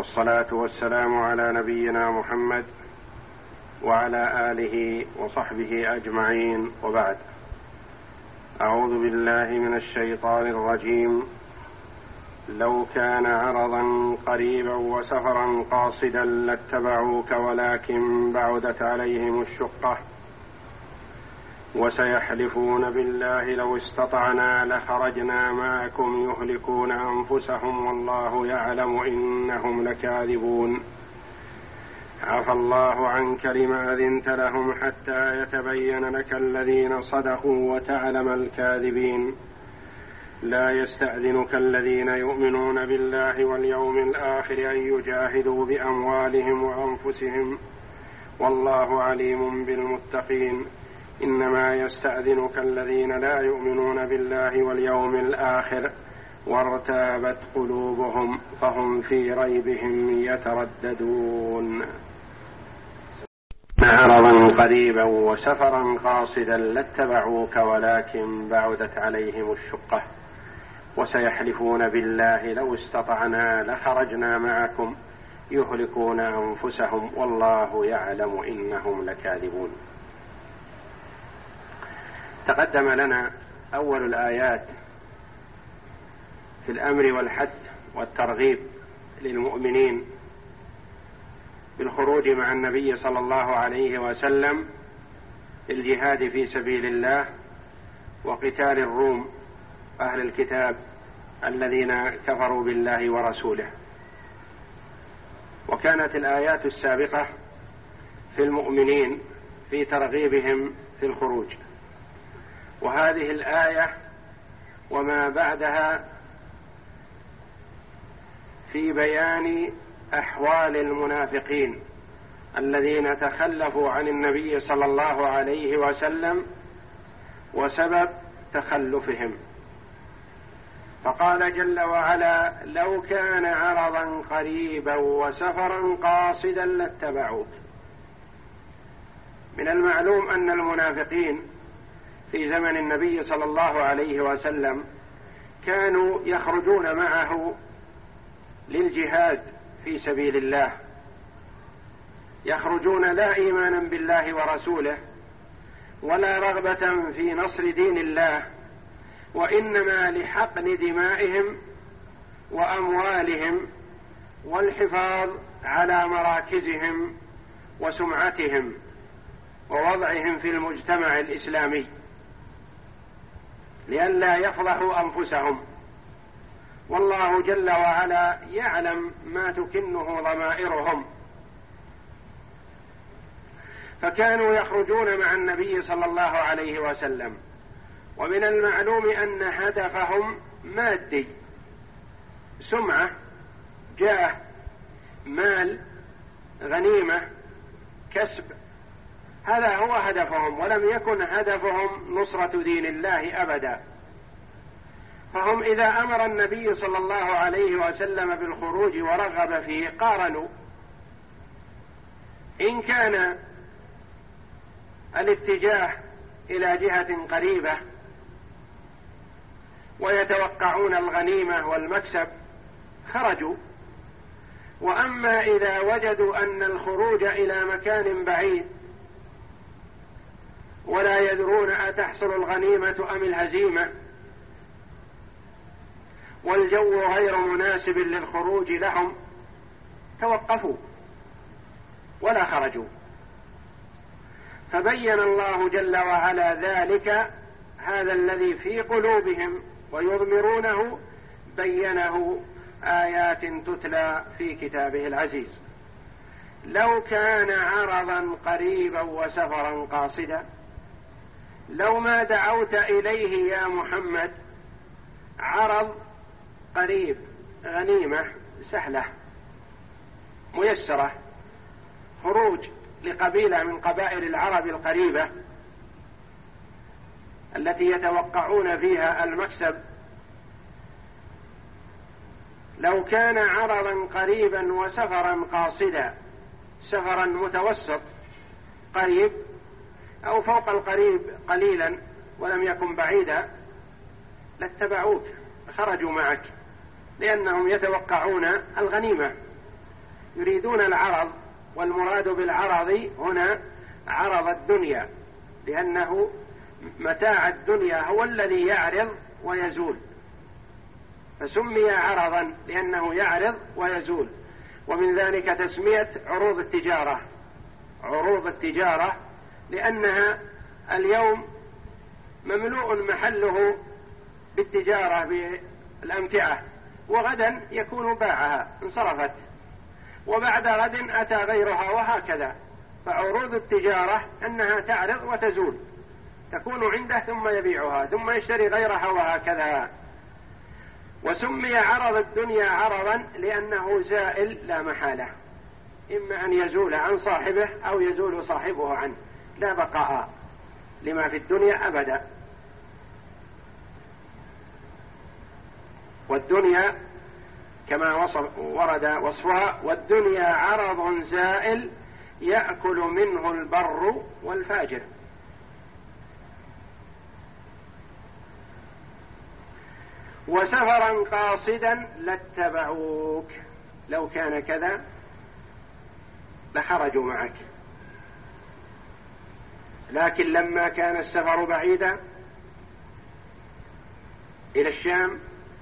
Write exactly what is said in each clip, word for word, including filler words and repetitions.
والصلاة والسلام على نبينا محمد وعلى آله وصحبه أجمعين، وبعد. أعوذ بالله من الشيطان الرجيم. لو كان عرضا قريبا وسفرا قاصدا لاتبعوك ولكن بعدت عليهم الشقة وسيحلفون بالله لو استطعنا لخرجنا معكم يهلكون أنفسهم والله يعلم إنهم لكاذبون. عفى الله عنك لما أذنت لهم حتى يتبين لك الذين صدقوا وتعلم الكاذبين. لا يستأذنك الذين يؤمنون بالله واليوم الآخر أن يجاهدوا بأموالهم وأنفسهم والله عليم بالمتقين. إنما يستأذنك الذين لا يؤمنون بالله واليوم الآخر وارتابت قلوبهم فهم في ريبهم يترددون. عرضا قريبا وسفرا قاصدا لاتبعوك ولكن بعدت عليهم الشقة وسيحلفون بالله لو استطعنا لخرجنا معكم يهلكون أنفسهم والله يعلم إنهم لكاذبون. تقدم لنا أول الآيات في الأمر والحث والترغيب للمؤمنين بالخروج مع النبي صلى الله عليه وسلم للجهاد في سبيل الله وقتال الروم أهل الكتاب الذين كفروا بالله ورسوله. وكانت الآيات السابقة في المؤمنين في ترغيبهم في الخروج، وهذه الآية وما بعدها في بيان أحوال المنافقين الذين تخلفوا عن النبي صلى الله عليه وسلم وسبب تخلفهم. فقال جل وعلا: لو كان عرضا قريبا وسفرا قاصدا لاتبعوك. من المعلوم أن المنافقين في زمن النبي صلى الله عليه وسلم كانوا يخرجون معه للجهاد في سبيل الله، يخرجون لا إيمانا بالله ورسوله ولا رغبة في نصر دين الله، وإنما لحقن دمائهم وأموالهم والحفاظ على مراكزهم وسمعتهم ووضعهم في المجتمع الإسلامي لئلا يفضحوا أنفسهم، والله جل وعلا يعلم ما تكنه ضمائرهم. فكانوا يخرجون مع النبي صلى الله عليه وسلم، ومن المعلوم أن هدفهم مادي، سمعة، جاه، مال، غنيمة، كسب، هذا هو هدفهم، ولم يكن هدفهم نصرة دين الله أبدا. فهم إذا أمر النبي صلى الله عليه وسلم بالخروج ورغب فيه قارنوا، إن كان الاتجاه إلى جهة قريبة ويتوقعون الغنيمة والمكسب خرجوا، وأما إذا وجدوا أن الخروج إلى مكان بعيد ولا يدرون أتحصل الغنيمة أم الهزيمة والجو غير مناسب للخروج لهم توقفوا ولا خرجوا. فبين الله جل وعلا ذلك، هذا الذي في قلوبهم ويضمرونه بينه آيات تتلى في كتابه العزيز. لو كان عرضا قريبا وسفرا قاصدا، لو ما دعوت إليه يا محمد عرض قريب، غنيمة سهلة ميسرة، خروج لقبيلة من قبائل العرب القريبة التي يتوقعون فيها المكسب، لو كان عرضا قريبا وسفرا قاصدا، سفرا متوسط قريب أو فوق القريب قليلا ولم يكن بعيدا، لاتبعوك، خرجوا معك، لأنهم يتوقعون الغنيمة يريدون العرض، والمراد بالعرض هنا عرض الدنيا، لأنه متاع الدنيا هو الذي يعرض ويزول، فسمي عرضا لأنه يعرض ويزول. ومن ذلك تسمية عروض التجارة عروض التجارة، لأنها اليوم مملوء محله بالتجارة بالأمتعة، وغدا يكون باعها انصرفت، وبعد غد أتى غيرها، وهكذا. فعروض التجارة أنها تعرض وتزول، تكون عنده ثم يبيعها ثم يشتري غيرها، وهكذا. وسمي عرض الدنيا عرضا لأنه زائل لا محالة، إما أن يزول عن صاحبه أو يزول صاحبه عنه، لا بقاء لما في الدنيا أبدا. والدنيا كما وصف ورد وصفها: والدنيا عرض زائل يأكل منه البر والفاجر. وسفرا قاصدا لاتبعوك، لو كان كذا لخرجوا معك، لكن لما كان السفر بعيدا إلى الشام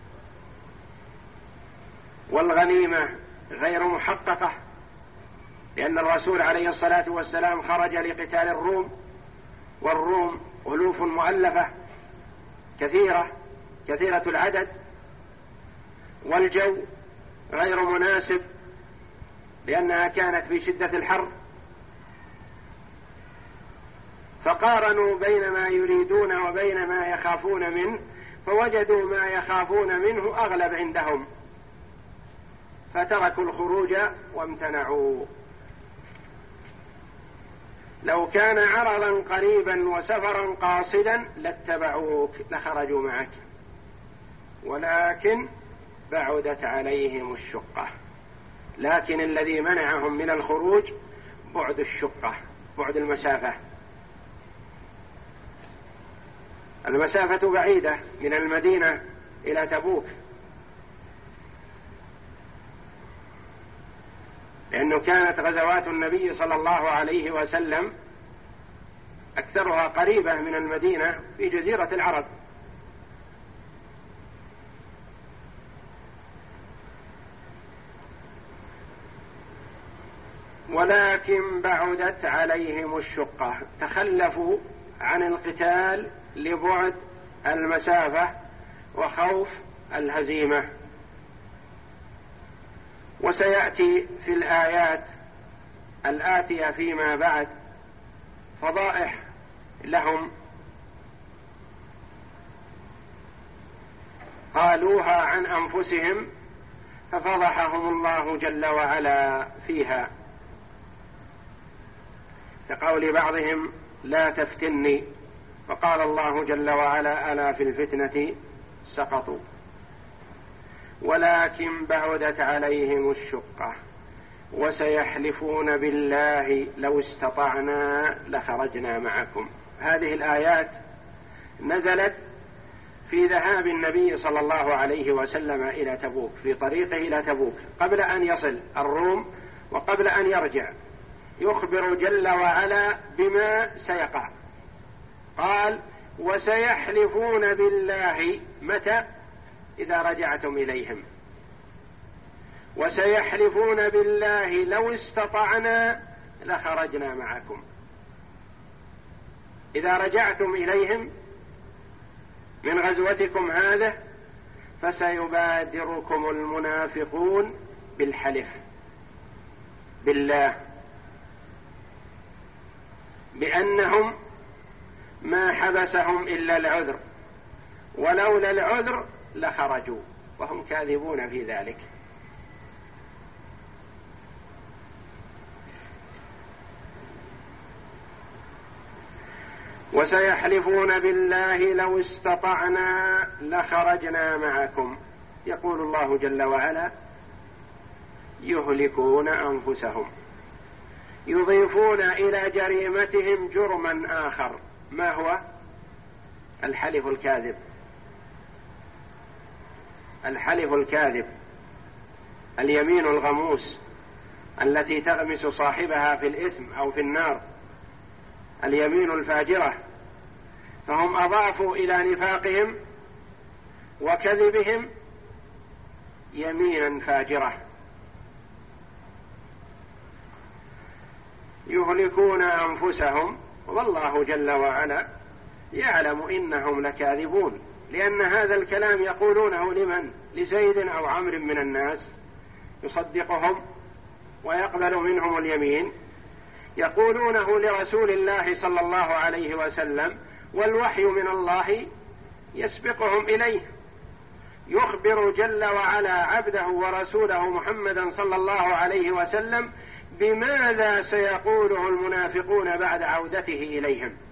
والغنيمة غير محققة، لأن الرسول عليه الصلاة والسلام خرج لقتال الروم، والروم ألوف مؤلفة كثيرة كثيرة العدد، والجو غير مناسب لأنها كانت في شدة الحر، فقارنوا بين ما يريدون وبين ما يخافون منه، فوجدوا ما يخافون منه أغلب عندهم، فتركوا الخروج وامتنعوا. لو كان عرضا قريبا وسفرا قاصدا لاتبعوك، لخرجوا معك، ولكن بعدت عليهم الشقة. لكن الذي منعهم من الخروج بعد الشقة، بعد المسافة. المسافة بعيدة من المدينة إلى تبوك، لأنه كانت غزوات النبي صلى الله عليه وسلم أكثرها قريبة من المدينة في جزيرة العرب. ولكن بعدت عليهم الشقة، تخلفوا عن القتال لبعد المسافة وخوف الهزيمة. وسيأتي في الآيات الآتية فيما بعد فضائح لهم قالوها عن أنفسهم، ففضحهم الله جل وعلا فيها، كقول بعضهم: لا تفتني، فقال الله جل وعلا: ألا في الفتنة سقطوا. ولكن بعدت عليهم الشقة وسيحلفون بالله لو استطعنا لخرجنا معكم. هذه الآيات نزلت في ذهاب النبي صلى الله عليه وسلم إلى تبوك، في طريقه إلى تبوك قبل أن يصل الروم وقبل أن يرجع، يخبر جل وعلا بما سيقع. قال: وسيحلفون بالله. متى؟ إذا رجعتم إليهم. وسيحلفون بالله لو استطعنا لخرجنا معكم. إذا رجعتم إليهم من غزوتكم هذه فسيبادركم المنافقون بالحلف بالله بأنهم ما حبسهم إلا العذر، ولولا العذر لخرجوا، وهم كاذبون في ذلك. وسيحلفون بالله لو استطعنا لخرجنا معكم. يقول الله جل وعلا: يهلكون أنفسهم، يضيفون إلى جريمتهم جرما آخر. ما هو؟ الحلف الكاذب. الحلف الكاذب، اليمين الغموس، التي تغمس صاحبها في الإثم أو في النار، اليمين الفاجرة. فهم أضافوا إلى نفاقهم وكذبهم يمينا فاجرة، يهلكون أنفسهم والله جل وعلا يعلم إنهم لكاذبون. لأن هذا الكلام يقولونه لمن؟ لزيد أو عمرو من الناس يصدقهم ويقبل منهم اليمين، يقولونه لرسول الله صلى الله عليه وسلم والوحي من الله يسبقهم إليه. يخبر جل وعلا عبده ورسوله محمدا صلى الله عليه وسلم بماذا سيقوله المنافقون بعد عودته إليهم.